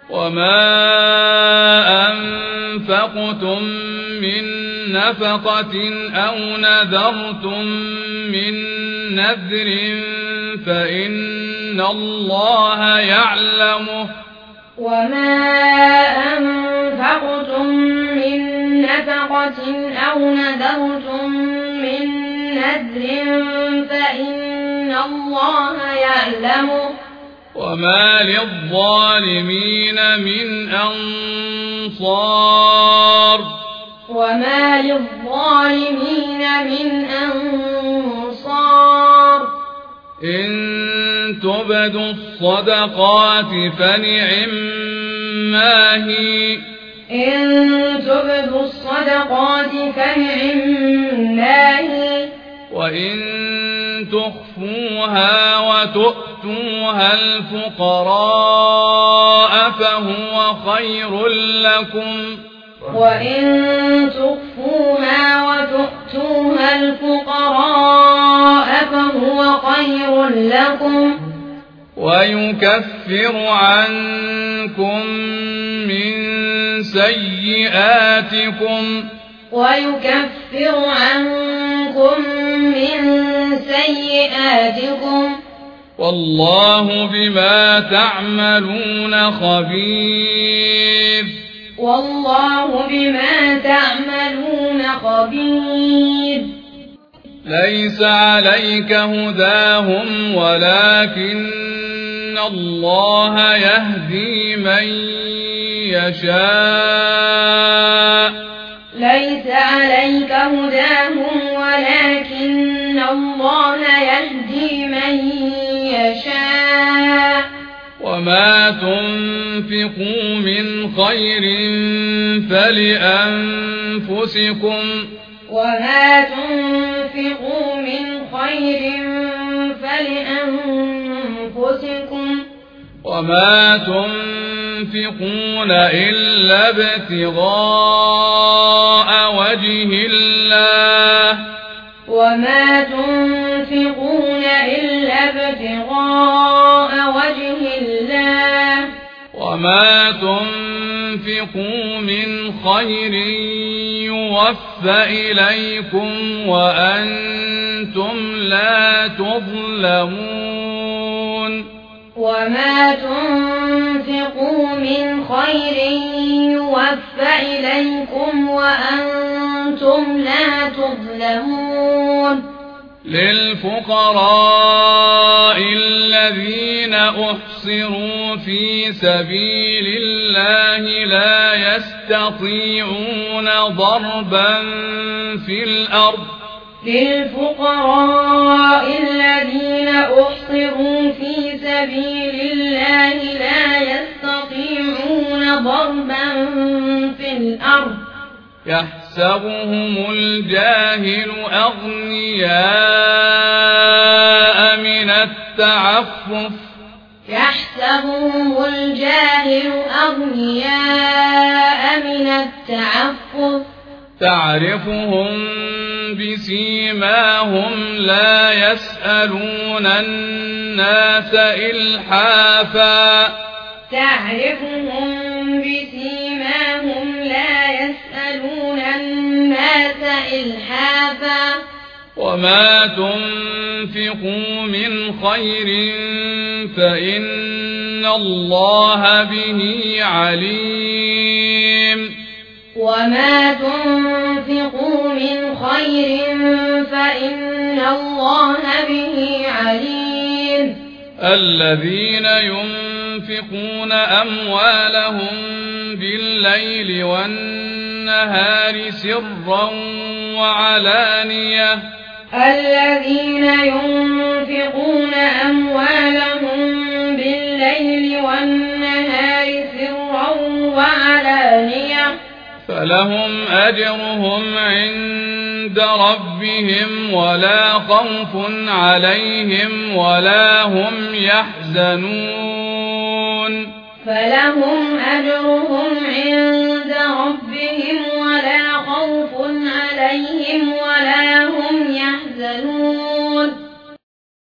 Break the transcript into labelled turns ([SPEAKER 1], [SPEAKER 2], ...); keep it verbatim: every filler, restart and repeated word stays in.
[SPEAKER 1] وما أنفقتم من نفقة أو نذرتم من نذر فإن الله يعلمه
[SPEAKER 2] وما أنفقتم من نفقة أو نذرتم من نذر فإن الله يعلمه
[SPEAKER 1] وما للظالمين من أنصار
[SPEAKER 2] وما للظالمين من أنصار
[SPEAKER 1] إن تبدوا الصدقات فنعما هي
[SPEAKER 2] إن تبدوا الصدقات فنعما هي
[SPEAKER 1] وإن تخفوها وتؤتوها الفقراء فهو خير لكم
[SPEAKER 2] وإن تخفوها وتؤتوها الفقراء فهو خير لكم
[SPEAKER 1] ويكفر عنكم من سيئاتكم
[SPEAKER 2] ويكفر عنكم من سيئاتكم
[SPEAKER 1] والله بما تعملون خبير
[SPEAKER 2] والله بما تعملون خبير
[SPEAKER 1] ليس عليك هداهم ولكن الله يهدي من يشاء
[SPEAKER 2] ليس عليك هداهم ولكن الله يهدي من يشاء
[SPEAKER 1] وما تنفقوا من خير فلأنفسكم
[SPEAKER 2] وما تنفقوا من خير فلأنفسكم
[SPEAKER 1] وما تنفقون إلا ابتغاء وجه الله
[SPEAKER 2] وما تنفقون إلا ابتغاء وجه الله
[SPEAKER 1] وما تنفقوا من خير يوفى إليكم وأنتم لا تظلمون
[SPEAKER 2] وما تنفقوا من خير يوفى إليكم وأنتم لا تظلمون
[SPEAKER 1] للفقراء الذين أحصروا في سبيل الله لا يستطيعون ضربا في الأرض
[SPEAKER 2] للفقراء الذين أحصروا في سبيل الله لا يستطيعون ضربا في الأرض
[SPEAKER 1] يحسبهم الجاهل أغنياء من التعفف
[SPEAKER 2] يحسبهم الجاهل أغنياء من التعفف
[SPEAKER 1] تعرفهم بسيماهم لا يسألون الناس إلحافا
[SPEAKER 2] تعرفهم بسيماهم لا يسألون الناس إلحافا
[SPEAKER 1] وما تنفقوا من خير فإن الله به عليم
[SPEAKER 2] وما تنفقوا من خير فإن الله به عليم
[SPEAKER 1] الذين ينفقون أموالهم بالليل والنهار سرا وعلانية
[SPEAKER 2] الذين ينفقون أموالهم بالليل والنهار سرا وعلانية
[SPEAKER 1] فلهم أجرهم عند ربهم ولا خوف عليهم ولا هم يحزنون
[SPEAKER 2] فلهم أجرهم عند ربهم ولا خوف عليهم ولا هم يحزنون